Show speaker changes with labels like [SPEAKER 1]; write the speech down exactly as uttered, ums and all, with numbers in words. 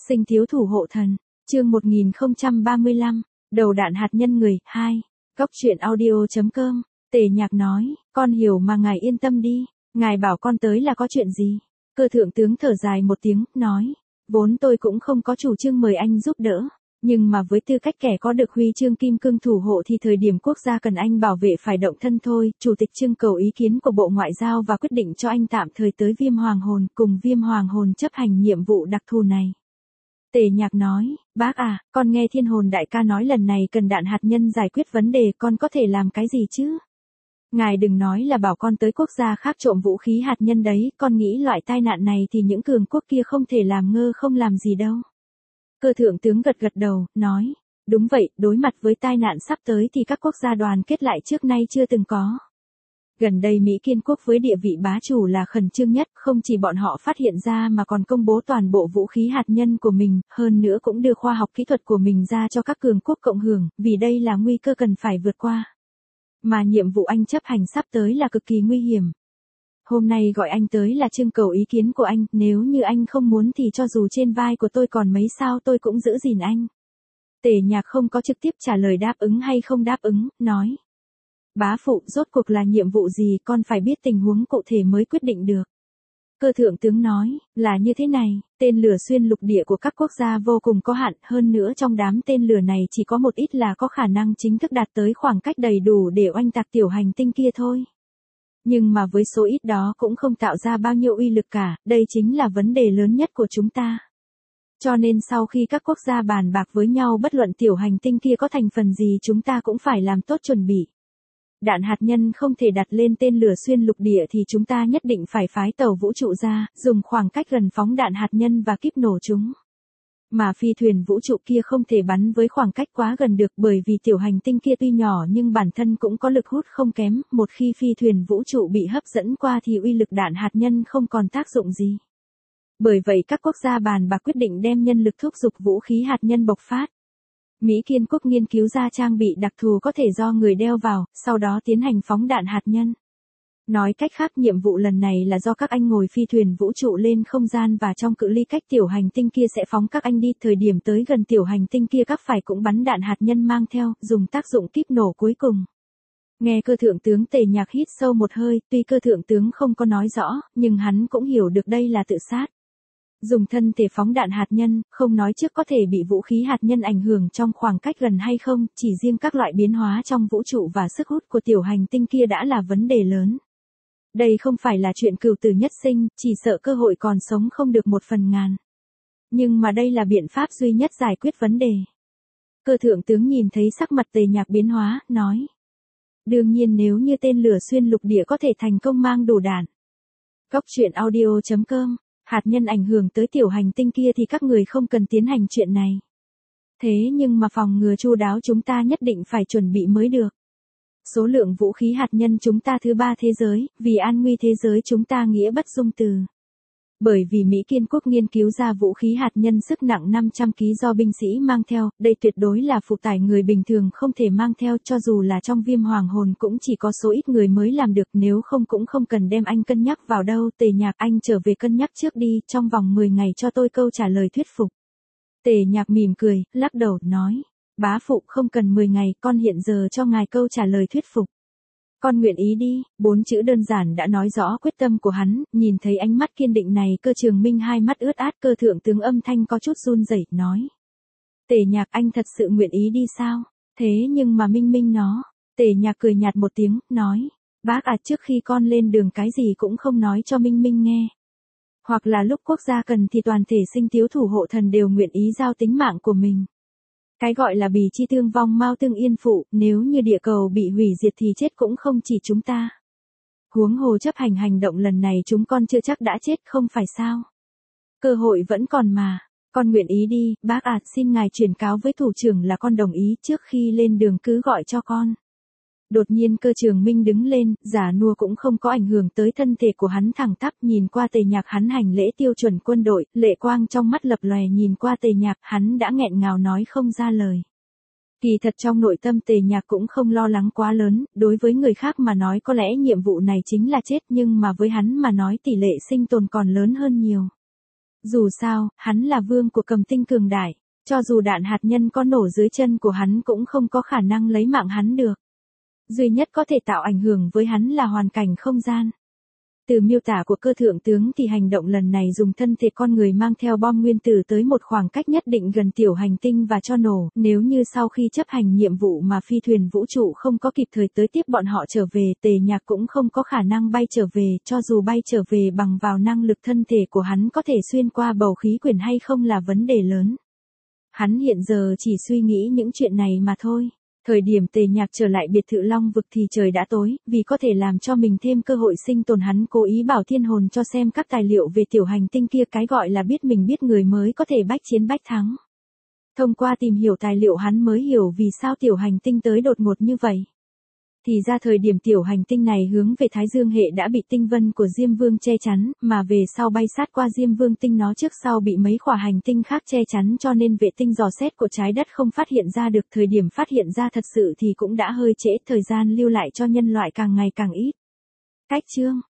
[SPEAKER 1] Sinh thiếu thủ hộ thần, chương một nghìn không trăm ba mươi lăm, đầu đạn hạt nhân người, hai, góc truyện audio.com, Tề Nhạc nói, con hiểu mà ngài yên tâm đi, ngài bảo con tới là có chuyện gì. Cơ thượng tướng thở dài một tiếng, nói, vốn tôi cũng không có chủ trương mời anh giúp đỡ, nhưng mà với tư cách kẻ có được huy chương kim cương thủ hộ thì thời điểm quốc gia cần anh bảo vệ phải động thân thôi. Chủ tịch trưng cầu ý kiến của Bộ Ngoại giao và quyết định cho anh tạm thời tới Viêm Hoàng Hồn cùng Viêm Hoàng Hồn chấp hành nhiệm vụ đặc thù này. Tề Nhạc nói, bác à, con nghe Thiên Hồn đại ca nói lần này cần đạn hạt nhân giải quyết vấn đề, con có thể làm cái gì chứ? Ngài đừng nói là bảo con tới quốc gia khác trộm vũ khí hạt nhân đấy, con nghĩ loại tai nạn này thì những cường quốc kia không thể làm ngơ không làm gì đâu. Cơ thượng tướng gật gật đầu, nói, đúng vậy, đối mặt với tai nạn sắp tới thì các quốc gia đoàn kết lại trước nay chưa từng có. Gần đây Mỹ Kiên quốc với địa vị bá chủ là khẩn trương nhất, không chỉ bọn họ phát hiện ra mà còn công bố toàn bộ vũ khí hạt nhân của mình, hơn nữa cũng đưa khoa học kỹ thuật của mình ra cho các cường quốc cộng hưởng, vì đây là nguy cơ cần phải vượt qua. Mà nhiệm vụ anh chấp hành sắp tới là cực kỳ nguy hiểm. Hôm nay gọi anh tới là trưng cầu ý kiến của anh, nếu như anh không muốn thì cho dù trên vai của tôi còn mấy sao tôi cũng giữ gìn anh. Tề Nhạc không có trực tiếp trả lời đáp ứng hay không đáp ứng, nói. Bá phụ, rốt cuộc là nhiệm vụ gì, con phải biết tình huống cụ thể mới quyết định được. Cơ thượng tướng nói, là như thế này, tên lửa xuyên lục địa của các quốc gia vô cùng có hạn, hơn nữa trong đám tên lửa này chỉ có một ít là có khả năng chính thức đạt tới khoảng cách đầy đủ để oanh tạc tiểu hành tinh kia thôi. Nhưng mà với số ít đó cũng không tạo ra bao nhiêu uy lực cả, đây chính là vấn đề lớn nhất của chúng ta. Cho nên sau khi các quốc gia bàn bạc với nhau bất luận tiểu hành tinh kia có thành phần gì chúng ta cũng phải làm tốt chuẩn bị. Đạn hạt nhân không thể đặt lên tên lửa xuyên lục địa thì chúng ta nhất định phải phái tàu vũ trụ ra, dùng khoảng cách gần phóng đạn hạt nhân và kíp nổ chúng. Mà phi thuyền vũ trụ kia không thể bắn với khoảng cách quá gần được bởi vì tiểu hành tinh kia tuy nhỏ nhưng bản thân cũng có lực hút không kém, một khi phi thuyền vũ trụ bị hấp dẫn qua thì uy lực đạn hạt nhân không còn tác dụng gì. Bởi vậy các quốc gia bàn bạc quyết định đem nhân lực thúc giục vũ khí hạt nhân bộc phát. Mỹ Kiên quốc nghiên cứu ra trang bị đặc thù có thể do người đeo vào, sau đó tiến hành phóng đạn hạt nhân. Nói cách khác nhiệm vụ lần này là do các anh ngồi phi thuyền vũ trụ lên không gian và trong cự ly cách tiểu hành tinh kia sẽ phóng các anh đi, thời điểm tới gần tiểu hành tinh kia các phải cũng bắn đạn hạt nhân mang theo, dùng tác dụng kíp nổ cuối cùng. Nghe cơ thượng tướng Tề Nhạc hít sâu một hơi, tuy cơ thượng tướng không có nói rõ, nhưng hắn cũng hiểu được đây là tự sát. Dùng thân thể phóng đạn hạt nhân, không nói trước có thể bị vũ khí hạt nhân ảnh hưởng trong khoảng cách gần hay không, chỉ riêng các loại biến hóa trong vũ trụ và sức hút của tiểu hành tinh kia đã là vấn đề lớn. Đây không phải là chuyện cửu tử nhất sinh, chỉ sợ cơ hội còn sống không được một phần ngàn. Nhưng mà đây là biện pháp duy nhất giải quyết vấn đề. Cơ thượng tướng nhìn thấy sắc mặt Tề Nhạc biến hóa, nói. Đương nhiên nếu như tên lửa xuyên lục địa có thể thành công mang đủ đạn. Góc truyện audio.com, hạt nhân ảnh hưởng tới tiểu hành tinh kia thì các người không cần tiến hành chuyện này. Thế nhưng mà phòng ngừa chu đáo chúng ta nhất định phải chuẩn bị mới được. Số lượng vũ khí hạt nhân chúng ta thứ ba thế giới, vì an nguy thế giới chúng ta nghĩa bất dung từ. Bởi vì Mỹ Kiên quốc nghiên cứu ra vũ khí hạt nhân sức nặng năm trăm ki lô gam do binh sĩ mang theo, đây tuyệt đối là phụ tải người bình thường không thể mang theo, cho dù là trong Viêm Hoàng Hồn cũng chỉ có số ít người mới làm được, nếu không cũng không cần đem anh cân nhắc vào đâu. Tề Nhạc, anh trở về cân nhắc trước đi, trong vòng mười ngày cho tôi câu trả lời thuyết phục. Tề Nhạc mỉm cười, lắc đầu, nói. Bá phụ, không cần mười ngày, con hiện giờ cho ngài câu trả lời thuyết phục. Con nguyện ý đi, bốn chữ đơn giản đã nói rõ quyết tâm của hắn, nhìn thấy ánh mắt kiên định này Cơ Trường Minh hai mắt ướt át, cơ thượng tướng âm thanh có chút run rẩy, nói. Tề Nhạc, anh thật sự nguyện ý đi sao? Thế nhưng mà Minh Minh nó. Tề Nhạc cười nhạt một tiếng, nói. Bác à, trước khi con lên đường cái gì cũng không nói cho Minh Minh nghe. Hoặc là lúc quốc gia cần thì toàn thể sinh thiếu thủ hộ thần đều nguyện ý giao tính mạng của mình. Cái gọi là bì chi tương vong mao tương yên phụ, nếu như địa cầu bị hủy diệt thì chết cũng không chỉ chúng ta. Huống hồ chấp hành hành động lần này chúng con chưa chắc đã chết không phải sao. Cơ hội vẫn còn mà, con nguyện ý đi, bác à, xin ngài truyền cáo với thủ trưởng là con đồng ý, trước khi lên đường cứ gọi cho con. Đột nhiên Cơ Trường Minh đứng lên, giả nua cũng không có ảnh hưởng tới thân thể của hắn, thẳng tắp nhìn qua Tề Nhạc, hắn hành lễ tiêu chuẩn quân đội, lệ quang trong mắt lập lòe, nhìn qua Tề Nhạc, hắn đã nghẹn ngào nói không ra lời. Kỳ thật trong nội tâm Tề Nhạc cũng không lo lắng quá lớn, đối với người khác mà nói có lẽ nhiệm vụ này chính là chết, nhưng mà với hắn mà nói tỷ lệ sinh tồn còn lớn hơn nhiều. Dù sao, hắn là vương của cầm tinh cường đại, cho dù đạn hạt nhân có nổ dưới chân của hắn cũng không có khả năng lấy mạng hắn được. Duy nhất có thể tạo ảnh hưởng với hắn là hoàn cảnh không gian. Từ miêu tả của cơ thượng tướng thì hành động lần này dùng thân thể con người mang theo bom nguyên tử tới một khoảng cách nhất định gần tiểu hành tinh và cho nổ, nếu như sau khi chấp hành nhiệm vụ mà phi thuyền vũ trụ không có kịp thời tới tiếp bọn họ trở về, Tề Nhạc cũng không có khả năng bay trở về, cho dù bay trở về bằng vào năng lực thân thể của hắn có thể xuyên qua bầu khí quyển hay không là vấn đề lớn. Hắn hiện giờ chỉ suy nghĩ những chuyện này mà thôi. Thời điểm Tề Nhạc trở lại biệt thự Long Vực thì trời đã tối, vì có thể làm cho mình thêm cơ hội sinh tồn hắn cố ý bảo thiên hồn cho xem các tài liệu về tiểu hành tinh kia, cái gọi là biết mình biết người mới có thể bách chiến bách thắng. Thông qua tìm hiểu tài liệu hắn mới hiểu vì sao tiểu hành tinh tới đột ngột như vậy. Thì ra thời điểm tiểu hành tinh này hướng về Thái Dương hệ đã bị tinh vân của Diêm Vương che chắn, mà về sau bay sát qua Diêm Vương tinh nó trước sau bị mấy khỏa hành tinh khác che chắn cho nên vệ tinh dò xét của trái đất không phát hiện ra được, thời điểm phát hiện ra thật sự thì cũng đã hơi trễ, thời gian lưu lại cho nhân loại càng ngày càng ít. Cách chương